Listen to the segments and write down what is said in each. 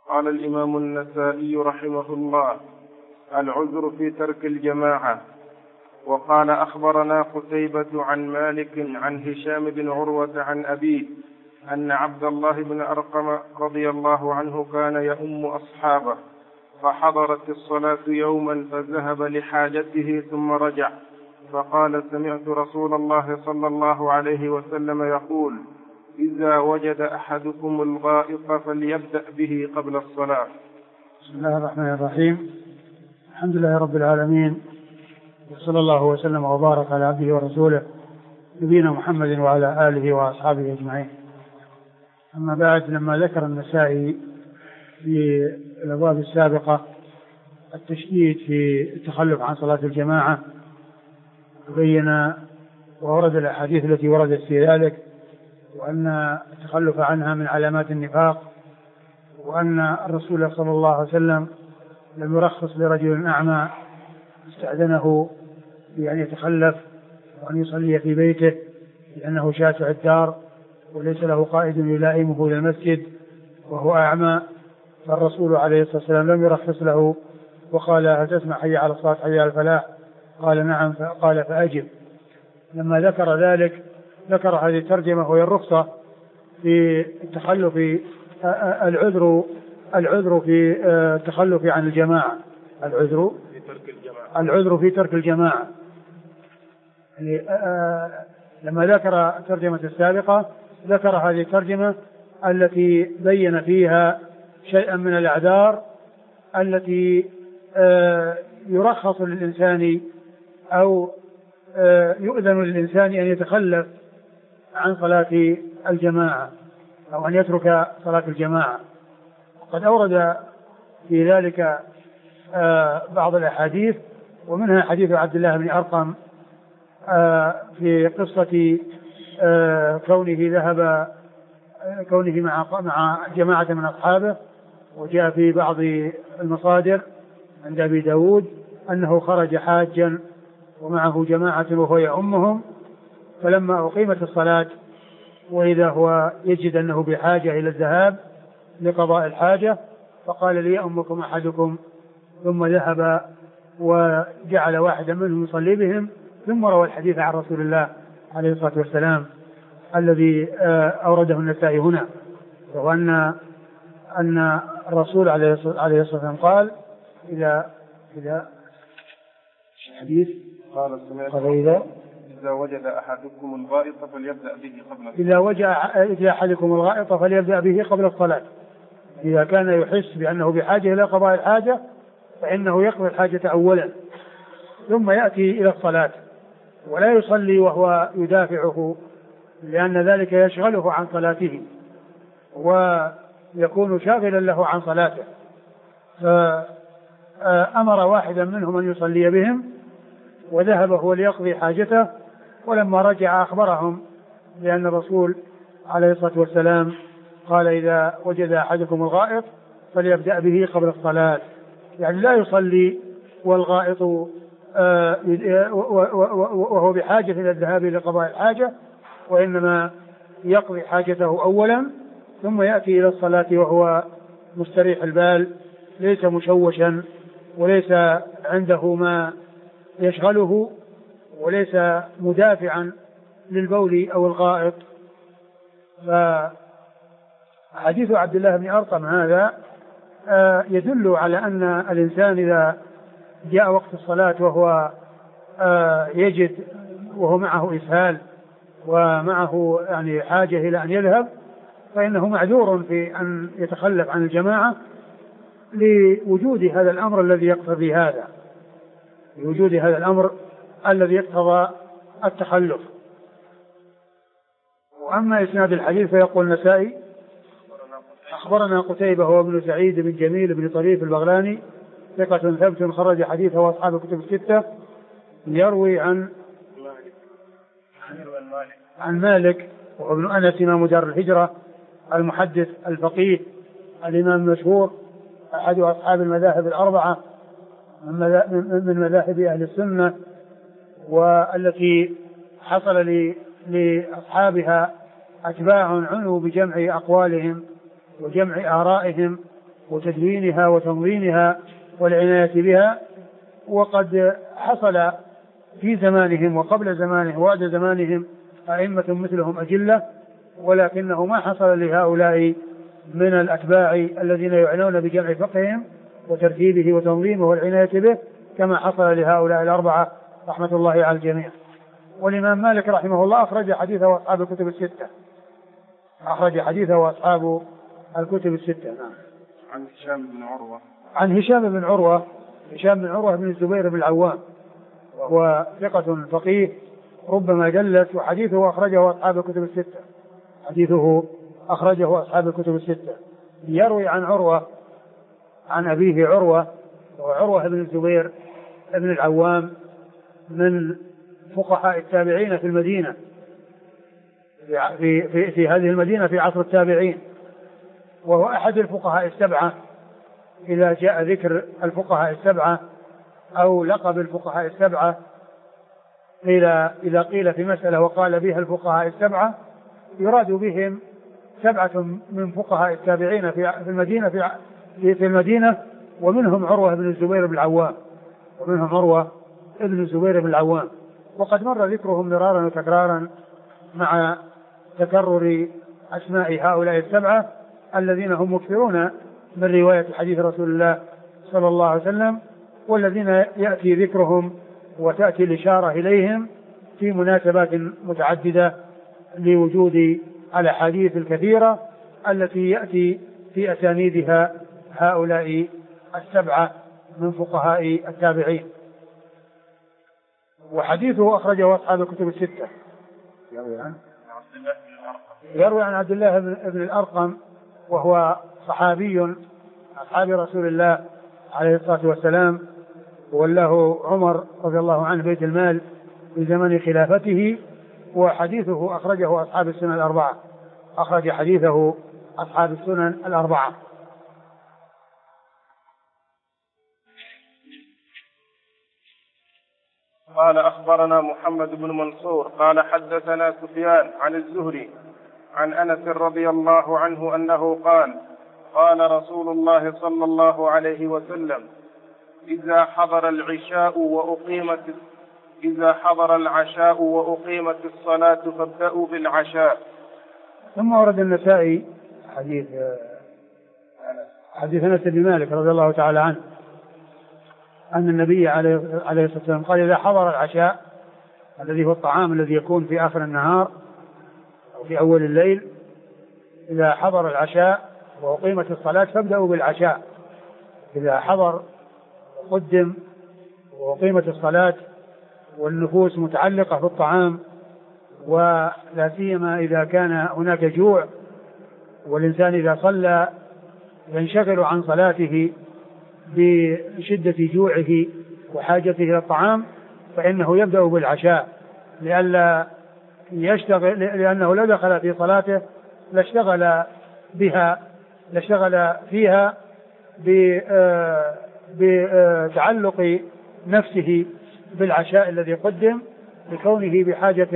قال الإمام النسائي رحمه الله: العذر في ترك الجماعة. وقال: أخبرنا قتيبة عن مالك عن هشام بن عروة عن أبيه أن عبد الله بن أرقم رضي الله عنه كان يؤم أصحابه، فحضرت الصلاة يوما فذهب لحاجته ثم رجع، فقال: سمعت رسول الله صلى الله عليه وسلم يقول: إذا وجد أحدكم الغائط فليبدأ به قبل الصلاة. بسم الله الرحمن الرحيم. الحمد لله رب العالمين، وصلى الله وسلم وبارك على عبده ورسوله نبينا محمد وعلى آله وأصحابه أجمعين. أما بعد، لما ذكر النسائي في الأبواب السابقة التشديد في التخلف عن صلاة الجماعة، بين وورد الأحاديث التي وردت في ذلك، وأن التخلف عنها من علامات النفاق، وأن الرسول صلى الله عليه وسلم لم يرخص لرجل أعمى استأذنه بأن يتخلف وأن يصلي في بيته لأنه شاسع الدار وليس له قائد يلائمه إلى المسجد وهو أعمى، فالرسول عليه الصلاة والسلام لم يرخص له وقال: هل تسمع حي على الصلاة حي على الفلاح؟ قال: نعم. قال: فأجب. لما ذكر ذلك ذكر هذه الترجمة، وهي الرخصة في التخلف، العذر في التخلف عن الجماعة، العذر في ترك الجماعة. يعني لما ذكر الترجمة السابقة ذكر هذه الترجمة التي بين فيها شيئا من الأعذار التي يرخص للإنسان أو يؤذن للإنسان أن يتخلف عن صلاة الجماعة أو أن يترك صلاة الجماعة. وقد أورد في ذلك بعض الأحاديث، ومنها حديث عبد الله بن أرقم في قصة كونه مع جماعة من أصحابه، وجاء في بعض المصادر عند أبي داود أنه خرج حاجا ومعه جماعة وهو يؤمهم، فلما أقيمت الصلاة وإذا هو يجد أنه بحاجة إلى الذهاب لقضاء الحاجة، فقال: ليؤمكم أحدكم، ثم ذهب وجعل واحدا منهم يصلي بهم، ثم روى الحديث عن رسول الله عليه الصلاة والسلام الذي أورده النسائي هنا، وهو أن الرسول عليه الصلاة والسلام قال: إذا الحديث قال: إذا وجد أحدكم الغائط فليبدأ به قبل الصلاة. إذا وجد أحدكم الغائط فليبدأ به قبل الصلاة. إذا كان يحس بأنه بحاجة إلى قضاء الحاجة فإنه يقضي الحاجة أولا ثم يأتي إلى الصلاة، ولا يصلي وهو يدافعه، لأن ذلك يشغله عن صلاته ويكون شاغلا له عن صلاته. فأمر واحدا منهم أن يصلي بهم، وذهب هو ليقضي حاجته، ولما رجع أخبرهم بأن الرسول عليه الصلاة والسلام قال: إذا وجد أحدكم الغائط فليبدأ به قبل الصلاة. يعني لا يصلي والغائط وهو بحاجة إلى الذهاب إلى قضاء الحاجة، وإنما يقضي حاجته أولا ثم يأتي إلى الصلاة وهو مستريح البال، ليس مشوشا وليس عنده ما يشغله، وليس مدافعا للبول أو الغائط. فحديث عبد الله بن أرقم هذا يدل على أن الإنسان إذا جاء وقت الصلاة وهو يجد وهو معه إسهال ومعه يعني حاجة إلى أن يذهب، فإنه معذور في أن يتخلف عن الجماعة لوجود هذا الأمر الذي يقتضي هذا، لوجود هذا الأمر الذي يقتضى التخلف. وأما إسناد الحديث فيقول النسائي: أخبرنا قتيبة هو ابن سعيد بن جميل بن طريف البغلاني ثقة ثبت خرج حديثه وأصحاب الكتب الستة، يروي عن مالك وهو ابن أنس إمام دار الهجرة المحدث الفقيه الإمام المشهور، أحد أصحاب المذاهب الأربعة من مذاهب أهل السنة، والتي حصل لأصحابها أتباع عنوا بجمع أقوالهم وجمع آرائهم وتدوينها وتنظيمها والعناية بها. وقد حصل في زمانهم وقبل زمانهم وبعد زمانهم أئمة مثلهم أجلة، ولكنه ما حصل لهؤلاء من الأتباع الذين يعنون بجمع فقههم وترتيبه وتنظيمه والعناية به كما حصل لهؤلاء الأربعة رحمة الله على الجميع. والإمام مالك رحمه الله أخرج حديثه وأصحاب الكتب الستة. أخرج حديثه وأصحاب الكتب الستة. نعم. عن هشام بن عروة. عن هشام بن عروة. هشام بن عروة بن الزبير بن العوام، وهو ثقة فقيه ربما جلس، وحديثه أخرجه أصحاب الكتب الستة. حديثه أخرجه أصحاب الكتب الستة. يروي عن عروة عن أبيه عروة، وعروة بن الزبير بن العوام من فقهاء التابعين في المدينة، في هذه المدينة في عصر التابعين، وهو أحد الفقهاء السبعة. إذا جاء ذكر الفقهاء السبعة أو لقب الفقهاء السبعة، إذا قيل في مسألة وقال بها الفقهاء السبعة يراد بهم سبعة من فقهاء التابعين في المدينة ومنهم عروة بن الزبير بن العوام. وقد مر ذكرهم مرارا وتكرارا مع تكرر أسماء هؤلاء السبعة الذين هم مكثرون من رواية حديث رسول الله صلى الله عليه وسلم، والذين يأتي ذكرهم وتأتي الإشارة إليهم في مناسبات متعددة لوجود الأحاديث الكثيرة التي يأتي في أسانيدها هؤلاء السبعة من فقهاء التابعين. وحديثه أخرجه أصحاب الكتب الستة. يروي عن عبد الله بن الأرقم، وهو صحابي أصحاب رسول الله عليه الصلاة والسلام، وله عمر رضي الله عنه بيت المال في زمن خلافته. وحديثه أخرجه أصحاب السنن الأربعة. أخرج حديثه أصحاب السنن الأربعة. قال أخبرنا محمد بن منصور قال حدثنا سفيان عن الزهري عن أنس رضي الله عنه أنه قال قال رسول الله صلى الله عليه وسلم إذا حضر العشاء وأقيمت الصلاة فابدأوا بالعشاء. ثم ورد النسائي حديث أنس بن مالك رضي الله تعالى عنه أن النبي عليه الصلاة والسلام قال إذا حضر العشاء الذي هو الطعام الذي يكون في آخر النهار أو في أول الليل، إذا حضر العشاء وأقيمت الصلاة فابدأوا بالعشاء. إذا حضر قدم وأقيمت الصلاة والنفوس متعلقة بالطعام، ولا سيما إذا كان هناك جوع، والإنسان إذا صلى ينشغل عن صلاته بشدة جوعه وحاجته إلى الطعام، فإنه يبدأ بالعشاء لأنه لو دخل في صلاته لاشتغل فيها بتعلق نفسه بالعشاء الذي قدم لكونه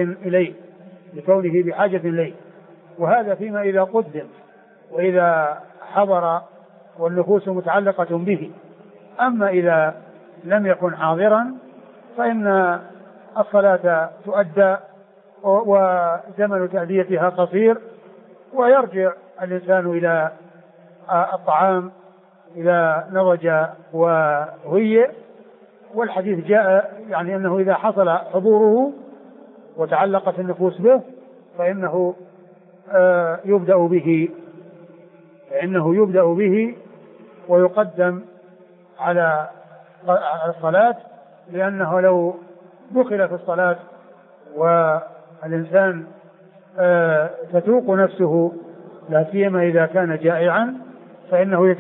بحاجة إليه. وهذا فيما إذا قدم، وإذا حضر والنفوس متعلقة به. أما إذا لم يكن حاضرا فإن الصلاة تؤدى وزمن تأديتها قصير، ويرجع الإنسان إلى الطعام إذا نضج وهيئ. والحديث جاء يعني أنه إذا حصل حضوره وتعلقت النفوس به فإنه يبدأ به ويقدم على الصلاة، لأنه لو دخل في الصلاة والإنسان تتوق نفسه لا سيما إذا كان جائعا فإنه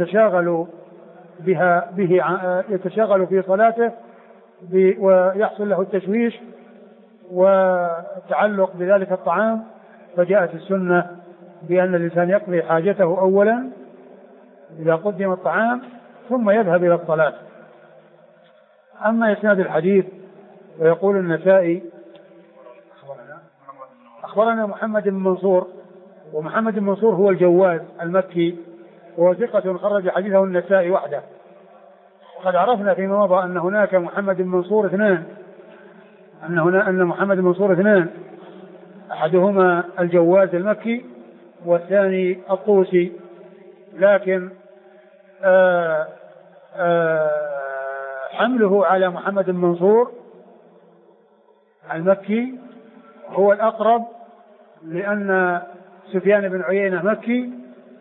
يتشاغل في صلاته ويحصل له التشويش وتعلق بذلك الطعام. فجاءت السنة بأن الإنسان يقضي حاجته أولا إذا قدم الطعام ثم يذهب إلى الصلاة. أما إسناد الحديث ويقول النسائي أخبرنا محمد بن منصور، ومحمد بن منصور هو الجواز المكي وهو ثقة خرج حديثه النسائي وحده. وقد عرفنا فيما مضى أن هناك محمد بن منصور اثنان، أن محمد بن منصور اثنان، أحدهما الجواز المكي والثاني الطوسي. لكن حمله على محمد بن منصور المكي هو الأقرب، لأن سفيان بن عيينة مكي،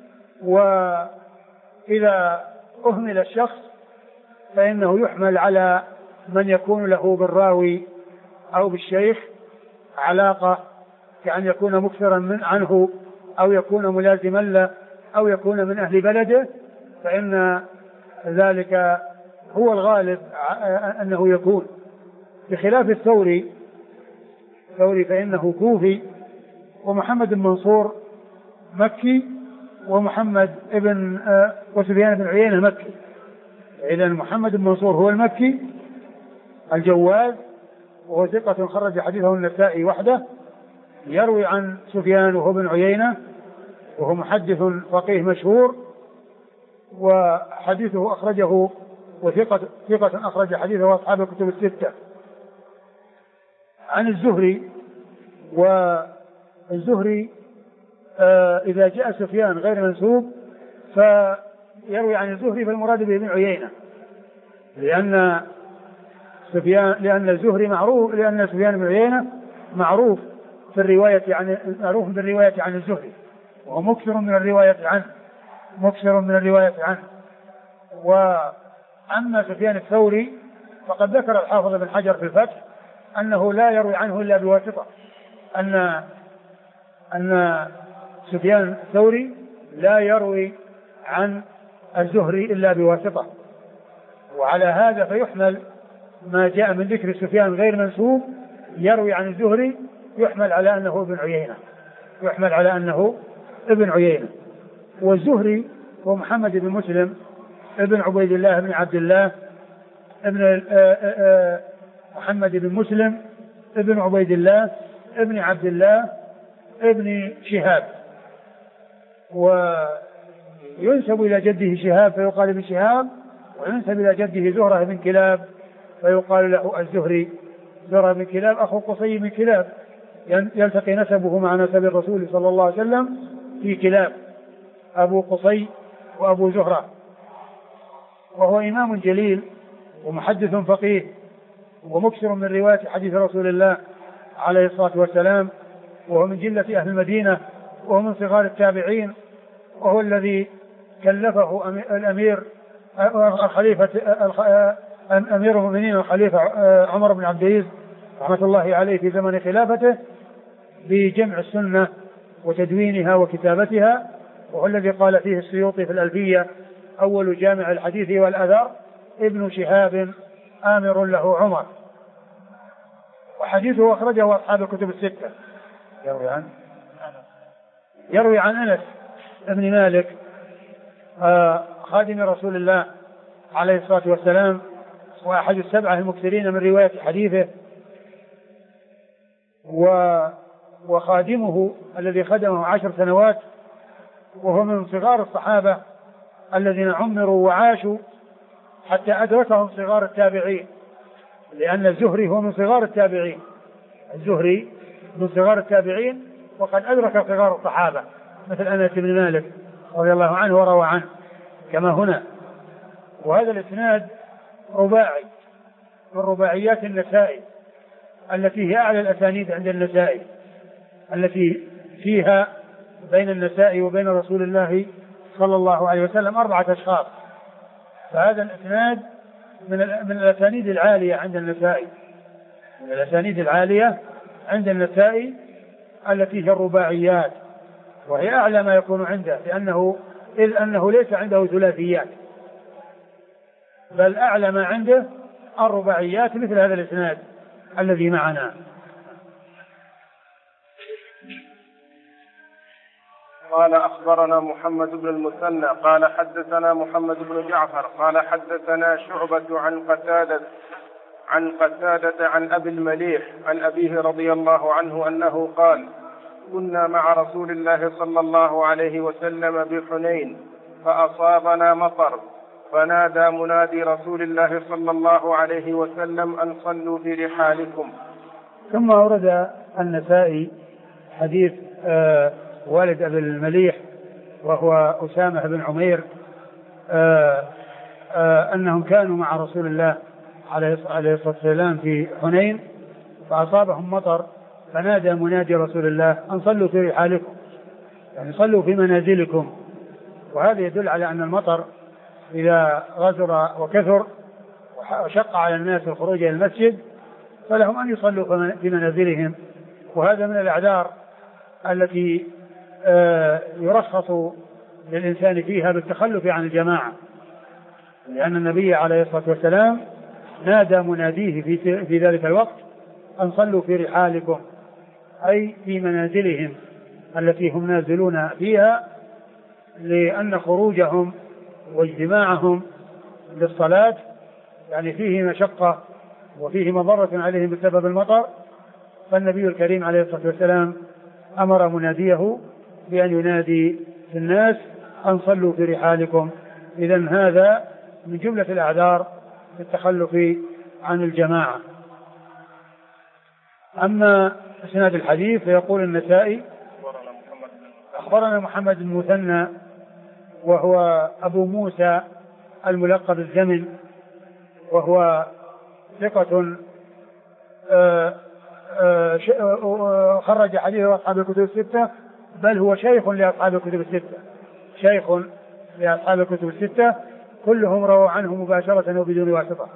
وإذا أهمل الشخص فإنه يحمل على من يكون له بالراوي أو بالشيخ علاقة، كأن يكون مكثرا عنه أو يكون ملازما له أو يكون من أهل بلده، فإن ذلك هو الغالب أنه يكون، بخلاف الثوري فإنه كوفي، ومحمد بن منصور مكي، وسفيان بن عيينة مكي. إذن محمد بن منصور هو المكي الجواز، وهو ثقة خرج حديثه النسائي وحده، يروي عن سفيان وهو بن عيينة، وهو محدث فقيه مشهور، وحديثه أخرجه ثقة أخرج حديثه أصحاب الكتب الستة. عن الزهري، والزهري إذا جاء سفيان غير منسوب فيروي عن الزهري فالمراد به ابن عيينة، لأن الزهري معروف، لأن سفيان بن عيينة معروف بالرواية عن الزهري، وهو مكثر من الرواية عنه. وأما سفيان الثوري فقد ذكر الحافظ بن حجر في الفتح أنه لا يروي عنه إلا بواسطة، أن سفيان الثوري لا يروي عن الزهري إلا بواسطة. وعلى هذا فيحمل ما جاء من ذكر سفيان غير منسوب يروي عن الزهري يحمل على أنه ابن عيينة. والزهري هو محمد بن مسلم ابن عبيد الله بن عبد الله ابن محمد بن مسلم ابن عبيد الله ابن عبد الله ابن شهاب، وينسب إلى جده شهاب فيقال ابن شهاب، وينسب إلى جده زهرة بن كلاب فيقال له الزهري. زهرة بن كلاب أخو قصي بن كلاب، يلتقي نسبه مع نسب الرسول صلى الله عليه وسلم في كلاب، أبو قصي وأبو زهرة. وهو إمام جليل ومحدث فقيه ومكثر من رواية حديث رسول الله عليه الصلاة والسلام، وهو من جلة أهل المدينة، وهو من صغار التابعين، وهو الذي كلفه الأمير الخليفة أمير المؤمنين الخليفة عمر بن عبد العزيز رحمة الله عليه في زمن خلافته بجمع السنة وتدوينها وكتابتها، وهو الذي قال فيه السيوطي في الألفية: أول جامع الحديث والأثر ابن شهاب آمر له عمر. وحديثه أخرجه أصحاب الكتب الستة. يروي عن أنس بن مالك خادم رسول الله عليه الصلاة والسلام، وأحد السبعة المكثرين من رواية حديثه، وخادمه الذي خدمه 10 سنوات، وهو من صغار الصحابة الذين عمروا وعاشوا حتى أدركهم صغار التابعين، لأن الزهري هو من صغار التابعين، الزهري من صغار التابعين، وقد أدرك صغار الصحابة مثل أنس بن مالك رضي الله عنه وروى عنه كما هنا. وهذا الإسناد رباعي من رباعيات النسائي التي هي أعلى الأسانيد عند النسائي، التي فيها بين النسائي وبين رسول الله صلى الله عليه وسلم 4 أشخاص. فهذا الإسناد من الأسانيد العالية عند النسائي، من الأسانيد العالية عند النسائي التي هي الرباعيات، وهي أعلى ما يكون عنده، إذ أنه ليس عنده ثلاثيات، بل أعلى ما عنده الرباعيات مثل هذا الإسناد الذي معنا. قال أخبرنا محمد بن المثنى قال حدثنا محمد بن جعفر قال حدثنا شعبة عن قتادة عن أبي المليح عن أبيه رضي الله عنه أنه قال: كنا مع رسول الله صلى الله عليه وسلم بحنين فأصابنا مطر، فنادى منادي رسول الله صلى الله عليه وسلم أن صلوا في رحالكم. ثم أورد النسائي حديث والد أبي المليح وهو أسامة بن عمير أنهم كانوا مع رسول الله عليه الصلاة والسلام في حنين، فأصابهم مطر، فنادى منادي رسول الله أن صلوا في رحالكم، يعني صلوا في منازلكم. وهذا يدل على أن المطر إذا غزر وكثر وشق على الناس الخروج إلى المسجد فلهم أن يصلوا في منازلهم، وهذا من الأعذار التي يرخص للإنسان فيها بالتخلف عن الجماعة، لأن النبي عليه الصلاة والسلام نادى مناديه في ذلك الوقت أن صلوا في رحالكم، أي في منازلهم التي هم نازلون فيها، لأن خروجهم واجتماعهم للصلاة يعني فيه مشقة وفيه مضرة عليهم بسبب المطر. فالنبي الكريم عليه الصلاة والسلام أمر مناديه بأن ينادي في الناس أن صلوا في رحالكم. إذن هذا من جملة الأعذار في التخلف عن الجماعة. أما إسناد الحديث فيقول النسائي أخبرنا محمد بن مثنى وهو أبو موسى الملقب الزمن، وهو ثقة خرج حديثه أصحاب الكتب الستة، بل هو شيخ لأصحاب الكتب الستة، شيخ لأصحاب الكتب الستة كلهم رووا عنه مباشرة وبدون واسطة.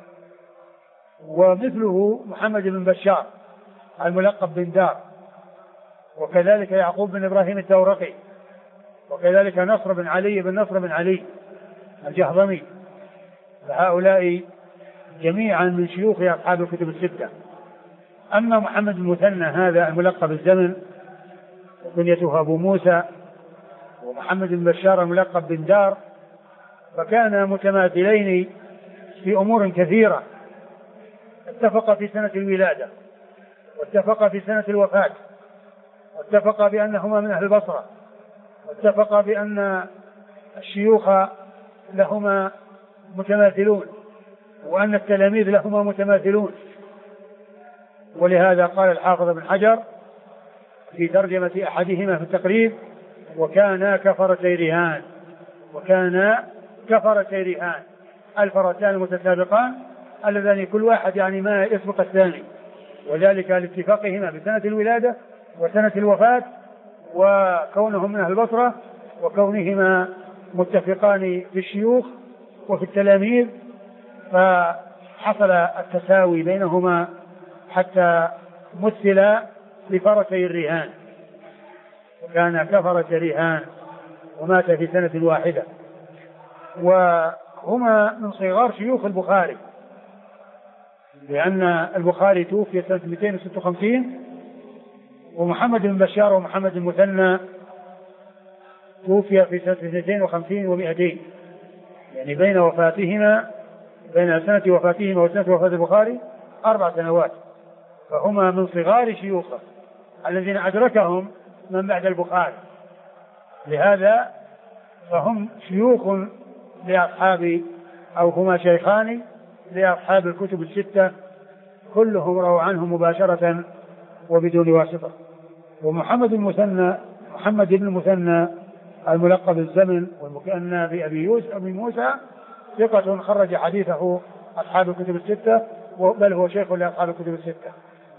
ومثله محمد بن بشار الملقب بن دار، وكذلك يعقوب بن إبراهيم الدورقي، وكذلك نصر بن علي الجهضمي، فهؤلاء جميعا من شيوخ أصحاب الكتب الستة. أما محمد بن مثنى هذا الملقب الزمن كنيته أبو موسى، ومحمد بن بشار الملقب بن دار، فكانا متماثلين في أمور كثيرة، اتفق في سنة الولادة، واتفق في سنة الوفاة، واتفق بأنهما من أهل البصرة، واتفق بأن الشيوخ لهما متماثلون، وأن التلاميذ لهما متماثلون. ولهذا قال الحافظ بن حجر في ترجمة أحدهما في التقريب: وكانا كفرتي رهان، الفرسان المتسابقان اللذان كل واحد يعني ما يسبق الثاني، وذلك لاتفاقهما بسنة الولادة وسنة الوفاة، وكونهم من أهل البصرة، وكونهما متفقان في الشيوخ وفي التلاميذ، فحصل التساوي بينهما حتى مثل بفرسي الرهان، وكان كفرة رهان، ومات في سنة واحدة. وهما من صغار شيوخ البخاري، لأن البخاري توفي سنة 256، ومحمد بن بشار ومحمد المثنى توفي في سنة 52 و200، يعني بين سنة وفاتهما وسنة وفاة البخاري 4 سنوات، فهما من صغار شيوخه الذين أدركهم من بعد البخاري، لهذا فهم شيوخ لأصحاب، أو هما شيخان لأصحاب الكتب الستة، كلهم رووا عنه مباشرة وبدون واسطة. ومحمد بن المثنى الملقب الزمن والمكنى بأبي موسى ثقة خرج حديثه أصحاب الكتب الستة، بل هو شيخ لأصحاب الكتب الستة.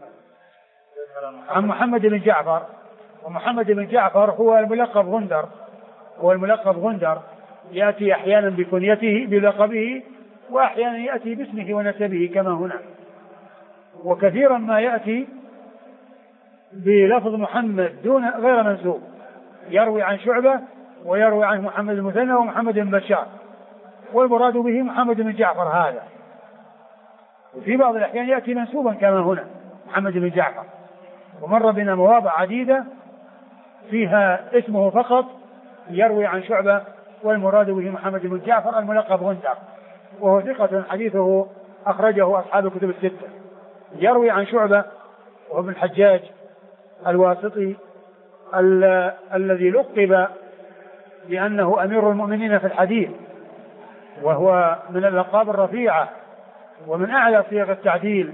عن محمد بن جعفر، ومحمد بن جعفر هو الملقب غندر، يأتي أحيانا بكنيته بلقبه، وأحيانا يأتي باسمه ونسبه كما هنا، وكثيرا ما يأتي بلفظ محمد غير منسوب، يروي عن شعبة ويروي عن محمد المثنى ومحمد بن بشار، والمراد به محمد بن جعفر هذا. وفي بعض الأحيان يأتي منسوبا كما هنا محمد بن جعفر، ومر بنا مواضع عديدة فيها اسمه فقط يروي عن شعبة، والمراد به محمد بن جعفر الملقب غندر، وهو ثقة حديثه أخرجه أصحاب الكتب الستة. يروي عن شعبة وهو ابن الحجاج الواسطي الذي لقب لأنه أمير المؤمنين في الحديث، وهو من الألقاب الرفيعة ومن أعلى صيغ التعديل،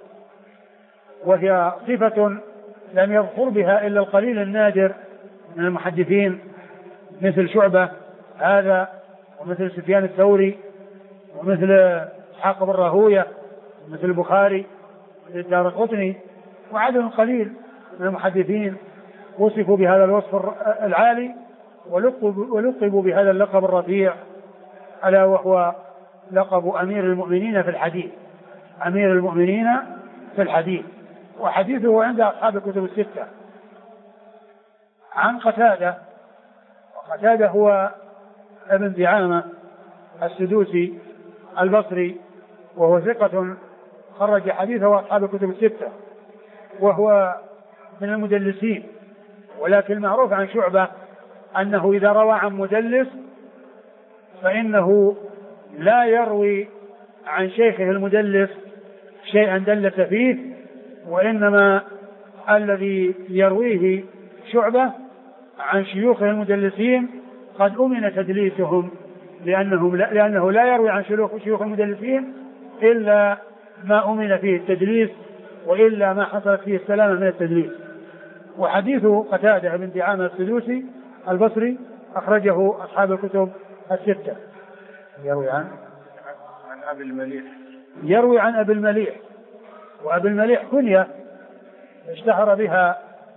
وهي صفة لم يظفر بها إلا القليل النادر من المحدثين، مثل شعبة هذا، ومثل سفيان الثوري، ومثل إسحاق بن راهوية، ومثل البخاري، ومثل الدارقطني، وعدد قليل من المحدثين وصفوا بهذا الوصف العالي ولقبوا بهذا اللقب الرفيع، ألا وهو لقب أمير المؤمنين في الحديث. أمير المؤمنين في الحديث، وحديثه عند أصحاب الكتب الستة. عن قتادة، وقتادة هو ابن دعامة السدوسي البصري، وهو ثقة خرج حديثه أصحاب الكتب الستة، وهو من المدلسين، ولكن معروف عن شعبة أنه إذا روى عن مدلس فإنه لا يروي عن شيخه المدلس شيئا دلس فيه، وإنما الذي يرويه شعبة عن شيوخه المدلسين قد أمن تدليسهم، لأنه لا يروي عن شيوخ المدلسين إلا ما أمن فيه التدليس، وإلا ما حصلت فيه السلامة من التدليس. وحديث قتادة بن دعامة السدوسي البصري أخرجه أصحاب الكتب الستة. يروي عن أبي المليح، يروي عن أبي المليح، وأبي المليح كنية اشتهر بها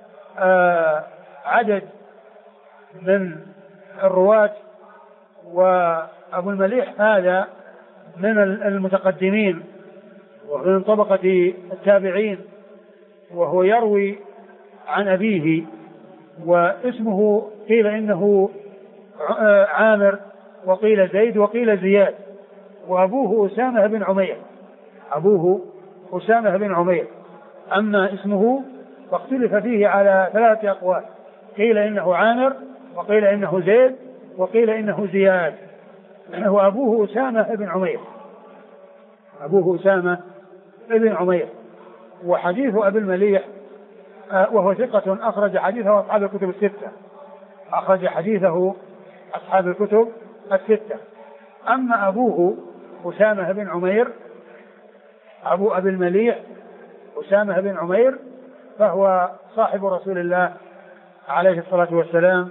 عدد من الرواة، وأبو المليح هذا من المتقدمين ومن طبقة التابعين، وهو يروي عن أبيه، واسمه قيل إنه عامر، وقيل زيد، وقيل زياد، وأبوه أسامة بن عمير. أبوه أسامة بن عمير، أما اسمه فاختلف فيه على 3 أقوال، قيل إنه عامر، وقيل إنه زيد، وقيل إنه زياد. وأبوه أسامة بن عمير، أبوه أسامة بن عمير. وحديث أبي المليح وهو ثقة أخرج حديثه أصحاب الكتب الستة، أخرج حديثه أصحاب الكتب الستة. أما أبوه أسامة بن عمير، أبو أبي المليح أسامة بن عمير، فهو صاحب رسول الله عليه الصلاة والسلام،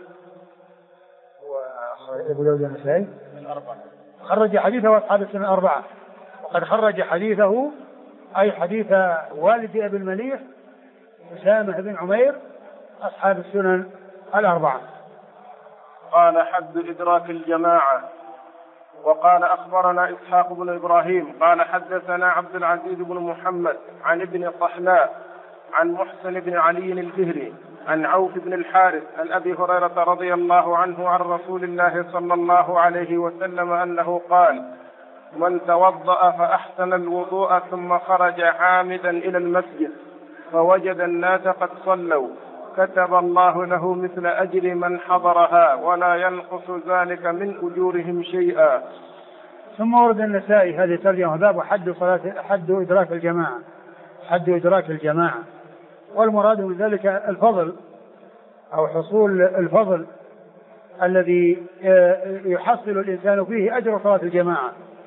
خرج حديثه أصحاب السنن 4، وقد خرج حديثه أي حديث والد أبي المليح أسامة بن عمير أصحاب السنن 4. قال حد إدراك الجماعة. وقال أخبرنا إسحاق بن إبراهيم قال حدثنا عبد العزيز بن محمد عن ابن طحلاء عن محسن بن علي الفهري عن عوف بن الحارث عن أبي هريرة رضي الله عنه عن رسول الله صلى الله عليه وسلم أنه قال: من توضأ فأحسن الوضوء ثم خرج عامدا إلى المسجد فوجد الناس قد صلوا كتب الله له مثل أجر من حضرها ولا ينقص ذلك من أجورهم شيئا. ثم ورد النسائي هذه ترجمة باب حد إدراك الجماعة، حد إدراك الجماعة، والمراد من ذلك الفضل أو حصول الفضل الذي يحصل الإنسان فيه أجر صلاة الجماعة.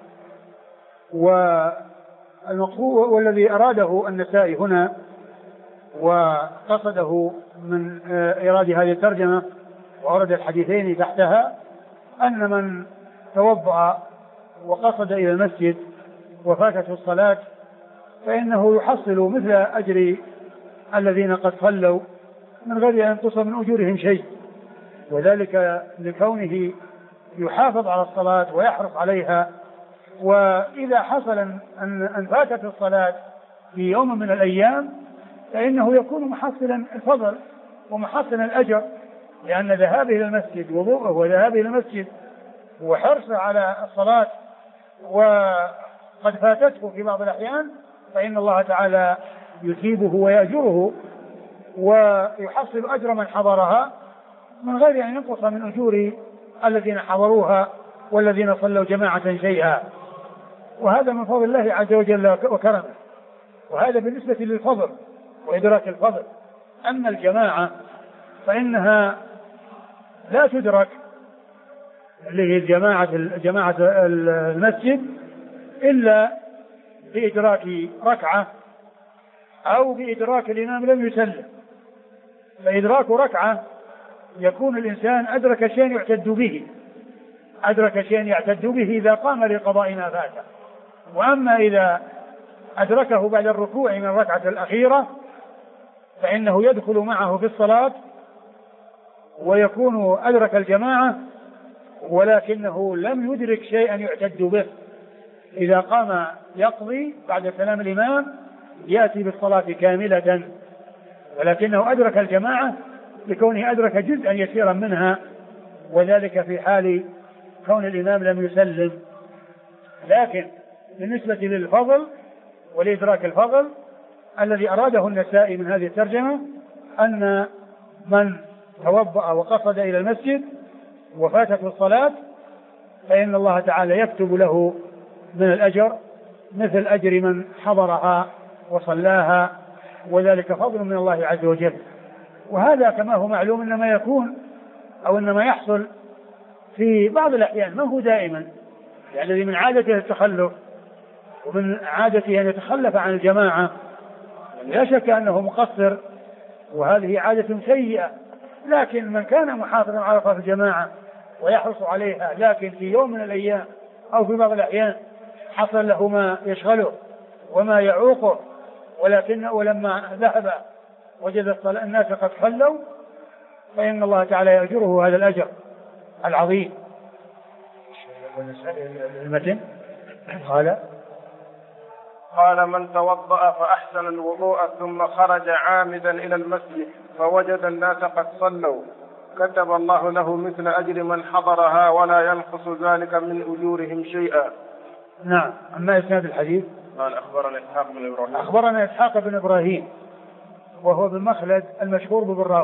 والمقصود والذي أراده النسائي هنا وقصده من إرادة هذه الترجمة وأورد الحديثين تحتها أن من توضأ وقصد إلى المسجد وفاتته الصلاة فإنه يحصل مثل أجر الذين قد صلوا من غير أن ينقص من أجورهم شيء، وذلك لكونه يحافظ على الصلاة ويحرص عليها. وإذا حصل أن فاتت الصلاة في يوم من الأيام فإنه يكون محصلا الفضل ومحصلا الأجر، لأن ذهابه إلى المسجد وضوءه وذهابه إلى المسجد وحرصه على الصلاة وقد فاتته في بعض الأحيان فإن الله تعالى يثيبه ويأجره ويحصل أجر من حضرها من غير أن ينقص من أجور الذين حضروها والذين صلوا جماعة شيئا. وهذا من فضل الله عز وجل وكرمه، وهذا بالنسبة للفضل وإدراك الفضل. أما الجماعة فإنها لا تدرك اللي هي جماعة المسجد إلا بإدراك ركعة أو بإدراك الإمام لم يسلم. فإدراك ركعة يكون الإنسان أدرك شيئا يعتد به إذا قام لقضاء ما فاته. وأما إذا أدركه بعد الركوع من الركعة الأخيرة فإنه يدخل معه في الصلاة ويكون أدرك الجماعة ولكنه لم يدرك شيئا يعتد به. إذا قام يقضي بعد سلام الإمام يأتي بالصلاة كاملة، ولكنه أدرك الجماعة لكونه أدرك جزءا يسيرا منها، وذلك في حال كون الإمام لم يسلم. لكن بالنسبة للفضل ولإدراك الفضل الذي أراده النسائي من هذه الترجمة أن من توضأ وقصد إلى المسجد وفاتته الصلاة فإن الله تعالى يكتب له من الأجر مثل أجر من حضرها وصلاها، وذلك فضل من الله عز وجل. وهذا كما هو معلوم إنما يكون أو إنما يحصل في بعض الأحيان، ما هو دائما، يعني الذي من عادته التخلف ومن عادته أن يتخلف عن الجماعة لا شك أنه مقصر وهذه عادة سيئة. لكن من كان محافظا على صلاة الجماعة ويحرص عليها لكن في يوم من الأيام أو في بعض الأحيان حصل له ما يشغله وما يعوقه ولما ذهب وجد الناس قد صلوا فإن الله تعالى يأجره هذا الأجر العظيم. المتن قال من توضأ فأحسن الوضوء ثم خرج عامدا إلى المسجد فوجد الناس قد صلوا كتب الله له مثل أجر من حضرها ولا ينقص ذلك من أجورهم شيئا. نعم. أما إسناد الحديث قال أخبرنا إسحاق بن إبراهيم وهو بن مخلد المشهور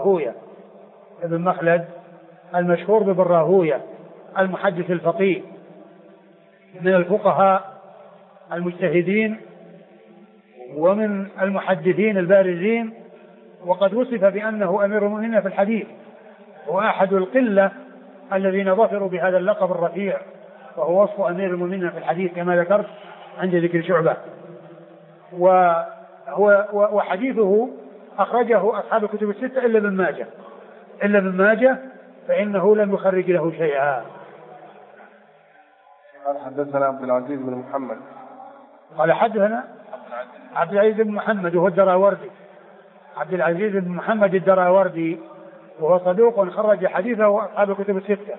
ببراهوية المحدث الفقيه من الفقهاء المجتهدين ومن المحدثين البارزين، وقد وصف بأنه أمير المؤمنين في الحديث، وأحد القلة الذين ظفروا بهذا اللقب الرفيع، وهو وصف أمير المؤمنين في الحديث كما ذكرت عند ذكر شعبة. وحديثه أخرجه أصحاب الكتب الستة إلا ابن ماجه فإنه لم يخرج له شيئا. قال حدثنا عبد العزيز بن محمد قال حدثنا عبد العزيز بن محمد وهو الدراوردي، عبد العزيز بن محمد الدراوردي وهو صدوق خرج حديثه أصحاب الكتب الستة.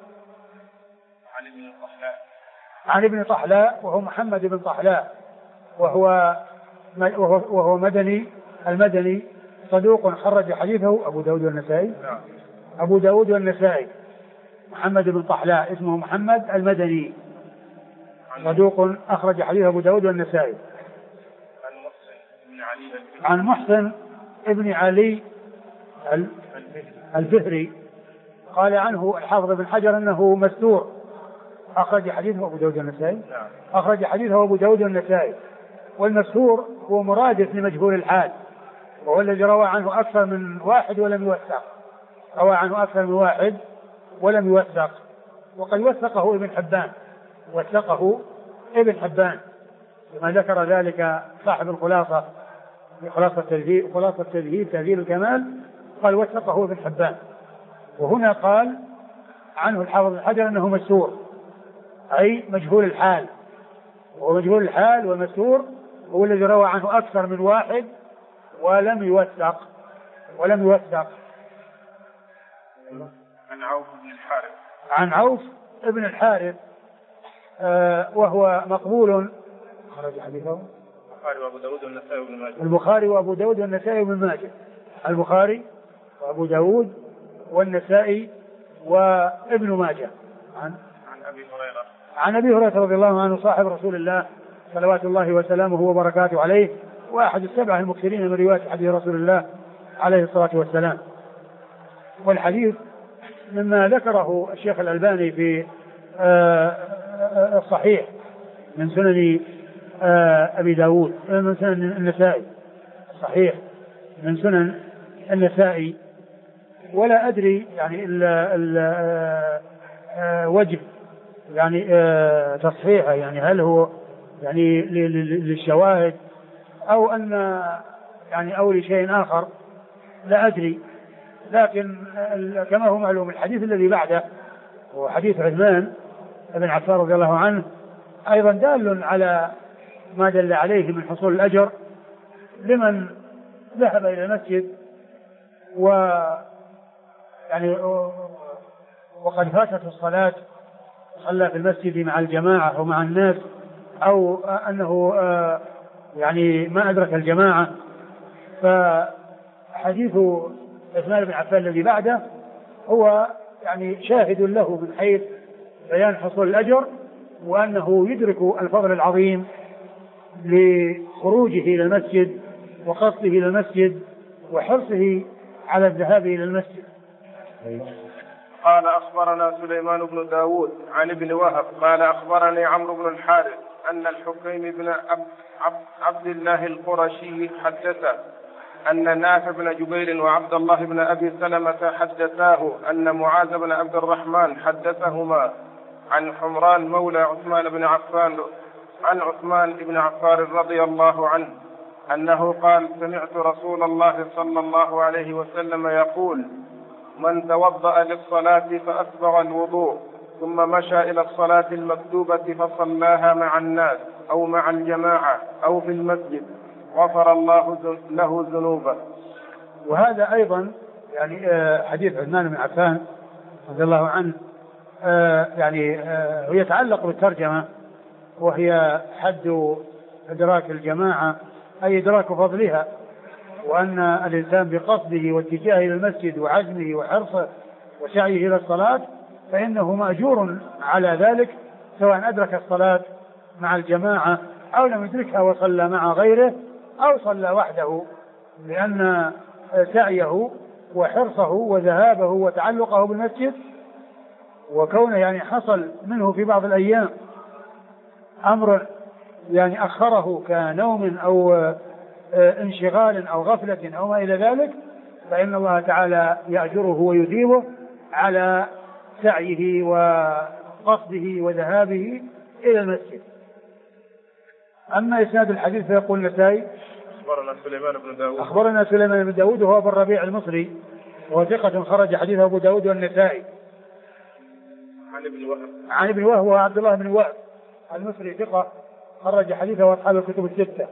عن ابن طحلاء وهو محمد بن طحلاء وهو المدني صدوق خرج حديثه أبو داود والنسائي. محمد بن طحلاء اسمه محمد المدني صدوق أخرج حديث أبو داود والنسائي. عن محسن ابن علي الفهري قال عنه الحافظ بن حجر أنه مستور، أخرج حديثه أبو داود والنسائي. والمستور هو مرادف لمجهول الحال، وهو الذي روى عنه أكثر من واحد ولم يوثق، وقد وثقه ابن حبان كما ذكر ذلك صاحب الخلاصة في خلاصة تهذيب الكمال، قال وثقه ابن حبان. وهنا قال عنه الحافظ بن حجر أنه مستور أي مجهول الحال، ومجهول الحال ومستور هو الذي روى عنه أكثر من واحد ولم يوثق. عن عوف بن الحارث وهو مقبول، خرج حديثه البخاري وأبو داود والنسائي وابن ماجه. البخاري وأبو داود والنسائي وابن ماجه. عن أبي هريرة رضي الله عنه صاحب رسول الله صلوات الله وسلامه وبركاته عليه، وأحد السبعة المكثرين من رواية حديث رسول الله عليه الصلاة والسلام. والحديث مما ذكره الشيخ الألباني في الصحيح من سنن أبي داود، من سنن النسائي، صحيح من سنن النسائي. ولا أدري يعني وجه يعني تصحيحه، يعني هل هو يعني للشواهد أو أن يعني أو لشيء آخر لا أدري. لكن كما هو معلوم الحديث الذي بعده وحديث عثمان بن عفان رضي الله عنه أيضا دال على ما دل عليه من حصول الأجر لمن ذهب إلى المسجد يعني وقد فاتت الصلاة، صلى في المسجد مع الجماعة ومع الناس، أو أنه يعني ما أدرك الجماعة. فحديث عثمان بن عفان الذي بعده هو يعني شاهد له من حيث بيان حصول الأجر، وأنه يدرك الفضل العظيم لخروجه إلى المسجد وقصده إلى المسجد وحرصه على الذهاب إلى المسجد. قال أخبرنا سليمان بن داود عن ابن وهب قال أخبرني عمرو بن الحارث أن الحكيم بن عبد الله القرشي حدثه أن نافع بن جبير وعبد الله بن أبي سلمة حدثاه أن معاذ بن عبد الرحمن حدثهما عن حمران مولى عثمان بن عفان عن عثمان بن عفان رضي الله عنه أنه قال سمعت رسول الله صلى الله عليه وسلم يقول من توضأ للصلاة فأسبغ الوضوء ثم مشى إلى الصلاة المكتوبة فصلاها مع الناس أو مع الجماعة أو في المسجد غفر الله له ذنوبه. وهذا أيضا يعني حديث عثمان بن عفان رضي الله عنه يعني هو يتعلق بالترجمة، وهي حد إدراك الجماعة أي إدراك فضلها، وأن الإنسان بقصده واتجاهه إلى المسجد وعزمه وحرصه وسعيه إلى الصلاة فإنه مأجور على ذلك، سواء أدرك الصلاة مع الجماعة أو لم يدركها وصلى مع غيره أو صلى وحده، لأن سعيه وحرصه وذهابه وتعلقه بالمسجد وكونه يعني حصل منه في بعض الأيام أمر يعني أخره كنوم أو انشغال أو غفلة أو ما إلى ذلك، فإن الله تعالى يأجره ويثيبه على سعيه وقصده وذهابه إلى المسجد. أما إسناد الحديث فيقول النسائي أخبرنا سليمان بن داود وهو أبو الربيع المصري وهو ثقة خرج حديثه أبو داود والنسائي. عن ابن وهب وعبد الله بن وهب المصري ثقة خرج حديثه أصحاب الكتب الستة.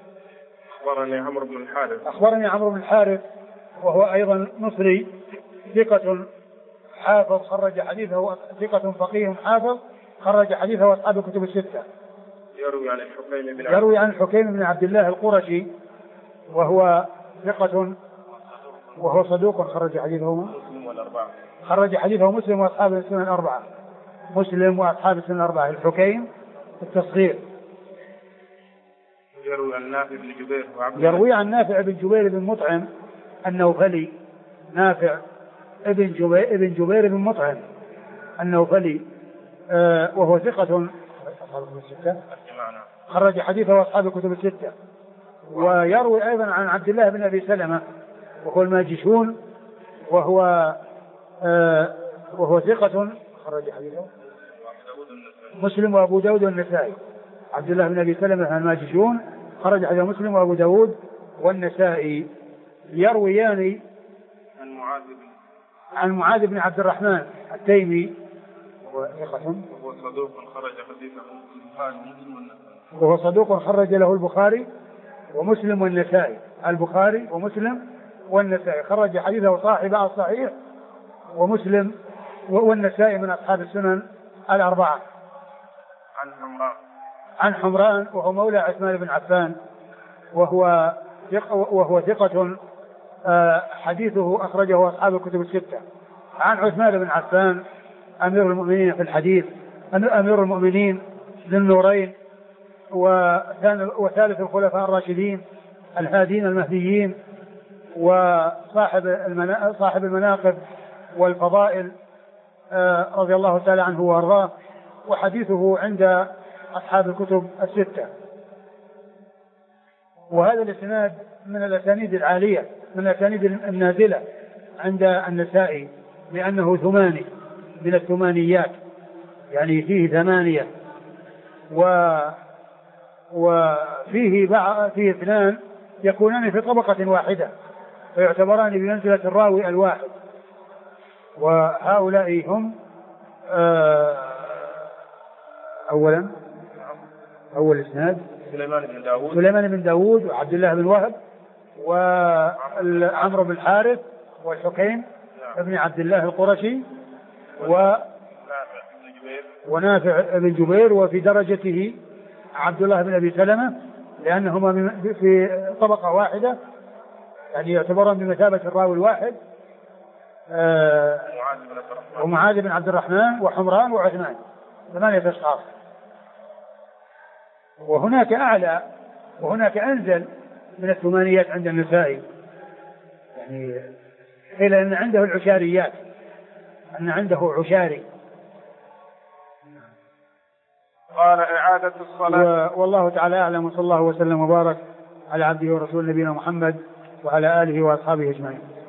أخبرني عمرو بن الحارث وهو أيضا مصري ثقة حافظ خرج حديثه، ثقة فقيه حافظ خرج حديثه أصحاب الكتب الستة. يروي عن الحكيم بن عبد الله القرشي وهو ثقة وهو صدوق خرج حديثه مسلم وأصحاب السنن الأربعة. مسلم وأصحاب السنن الأربعة. الحكيم التصغير. يروي عن نافع بن جبير بن مطعم النوفلي. نافع ابن جبير بن مطعم النوفلي وهو ثقة خرج حديثه أصحاب الكتب الستة. ويروي أيضا عن عبد الله بن أبي سلمة وهو الماجشون وهو ثقة خرج حديثه مسلم وأبو داود والنسائي. عبد الله بن أبي سلمة الماجشون خرج حديث مسلم وأبو داود والنسائي. يرويان عن معاذ بن عبد الرحمن التيمي وهو صدوق خرج له البخاري ومسلم والنسائي. البخاري ومسلم والنسائي خرج حديثه صاحب الصحيح ومسلم والنسائي من أصحاب السنن الأربعة. عن حمران وهو مولى عثمان بن عفان وهو ثقة حديثه أخرجه أصحاب الكتب الستة. عن عثمان بن عفان أمير المؤمنين في الحديث، أمير المؤمنين ذي النورين وثالث الخلفاء الراشدين الهادين المهديين وصاحب المناقب والفضائل رضي الله تعالى عنه وارضاه، وحديثه عند أصحاب الكتب الستة. وهذا الاسناد من الاسانيد العالية من الاسانيد النازلة عند النسائي لأنه ثماني من الثمانيات، يعني فيه 8 وفيه فيه 2 يكونان في طبقة واحدة فيعتبران بمنزلة الراوي الواحد، وهؤلاء هم أولا أول إسناد سليمان بن داود وعبد الله بن وهب وعمرو بن الحارث والحكيم ابن عبد الله القرشي ونافع بن جبير، وفي درجته عبد الله بن أبي سلمة لأنهما في طبقة واحدة، يعني يعتبران بمثابة الراوي الواحد، ومعاذ بن عبد الرحمن وحمران وعثمان 8 أشخاص. وهناك أعلى وهناك أنزل من الثمانيات عند النسائي، يعني إلى أن عنده العشاريات، أن عنده عشاري. قال إعادة الصلاة. والله تعالى أعلم، وصلى الله وسلم وبارك على عبده ورسوله نبينا محمد وعلى آله وأصحابه أجمعين.